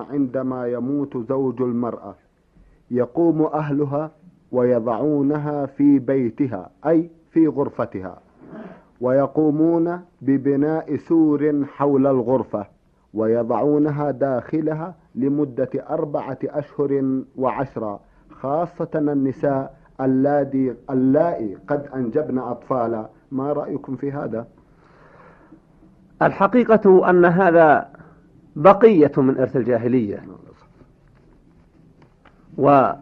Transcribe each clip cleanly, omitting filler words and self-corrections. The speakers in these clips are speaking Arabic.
عندما يموت زوج المرأة يقوم أهلها ويضعونها في بيتها أي في غرفتها، ويقومون ببناء سور حول الغرفة ويضعونها داخلها لمدة 4 أشهر و10، خاصة النساء اللائي قد أنجبن أطفالا. ما رأيكم في هذا؟ الحقيقة أن هذا بقية من إرث الجاهلية، وجزء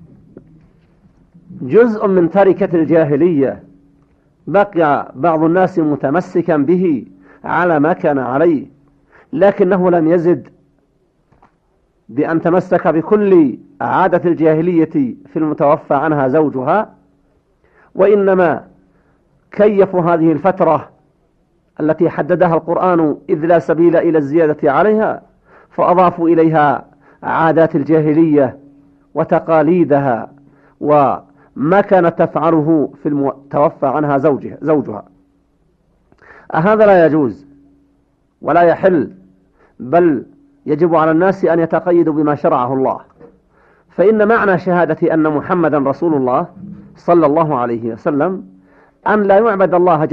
من تركة الجاهلية بقي بعض الناس متمسكا به على ما كان عليه، لكنه لم يزد بأن تمسك بكل عادة الجاهلية في المتوفى عنها زوجها، وإنما كيفوا هذه الفترة التي حددها القرآن إذ لا سبيل إلى الزيادة عليها، فأضافوا إليها عادات الجاهلية وتقاليدها وما كانت تفعله في المتوفى عنها زوجها. هذا لا يجوز ولا يحل، بل يجب على الناس أن يتقيدوا بما شرعه الله، فإن معنى شهادة أن محمدا رسول الله صلى الله عليه وسلم أن لا يعبد الله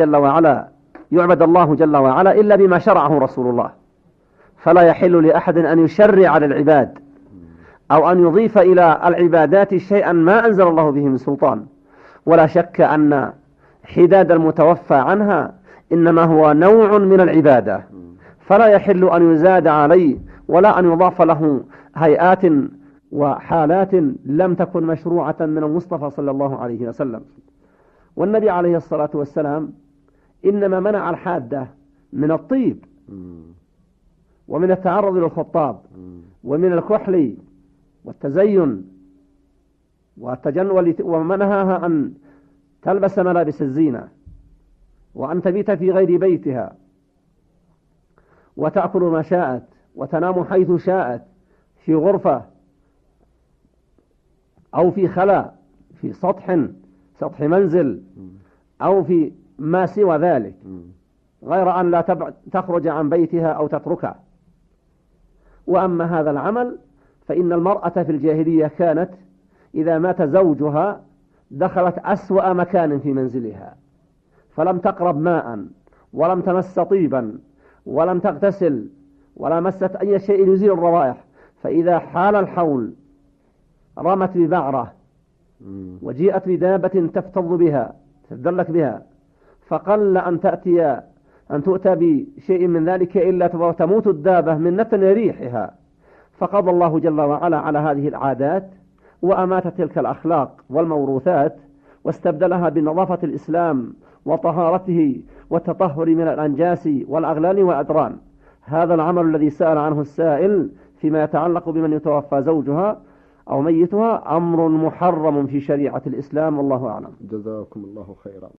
جل وعلا إلا بما شرعه رسول الله، فلا يحل لأحد أن يشرع على العباد أو أن يضيف إلى العبادات شيئا ما أنزل الله به من سلطان. ولا شك أن حداد المتوفى عنها إنما هو نوع من العبادة، فلا يحل أن يزاد عليه ولا أن يضاف له هيئات وحالات لم تكن مشروعة من المصطفى صلى الله عليه وسلم. والنبي عليه الصلاة والسلام إنما منع الحادة من الطيب ومن التعرض للخطاب ومن الكحل والتزين والتجنول، ومنهاها أن تلبس ملابس الزينة وأن تبيت في غير بيتها وتأكل ما شاءت وتنام حيث شاءت، في غرفة أو في خلاء، في سطح منزل أو في ما سوى ذلك، غير أن لا تخرج عن بيتها أو تتركه. وأما هذا العمل فإن المرأة في الجاهلية كانت إذا مات زوجها دخلت أسوأ مكان في منزلها، فلم تقرب ماء ولم تمس طيبا ولم تغتسل ولا مست أي شيء يزيل الروائح، فإذا حال الحول رمت ببعرة وجيئت بدابة تفتض بها تدلك بها، فقل أن تؤتى بشيء من ذلك إلا تموت الدابة من نتن ريحها. فقضى الله جل وعلا على هذه العادات وأمات تلك الأخلاق والموروثات واستبدلها بنظافة الإسلام وطهارته والتطهر من الأنجاس والأغلال والأدران. هذا العمل الذي سأل عنه السائل فيما يتعلق بمن يتوفى زوجها أو ميتها أمر محرم في شريعة الإسلام، والله أعلم. جزاكم الله خيرا.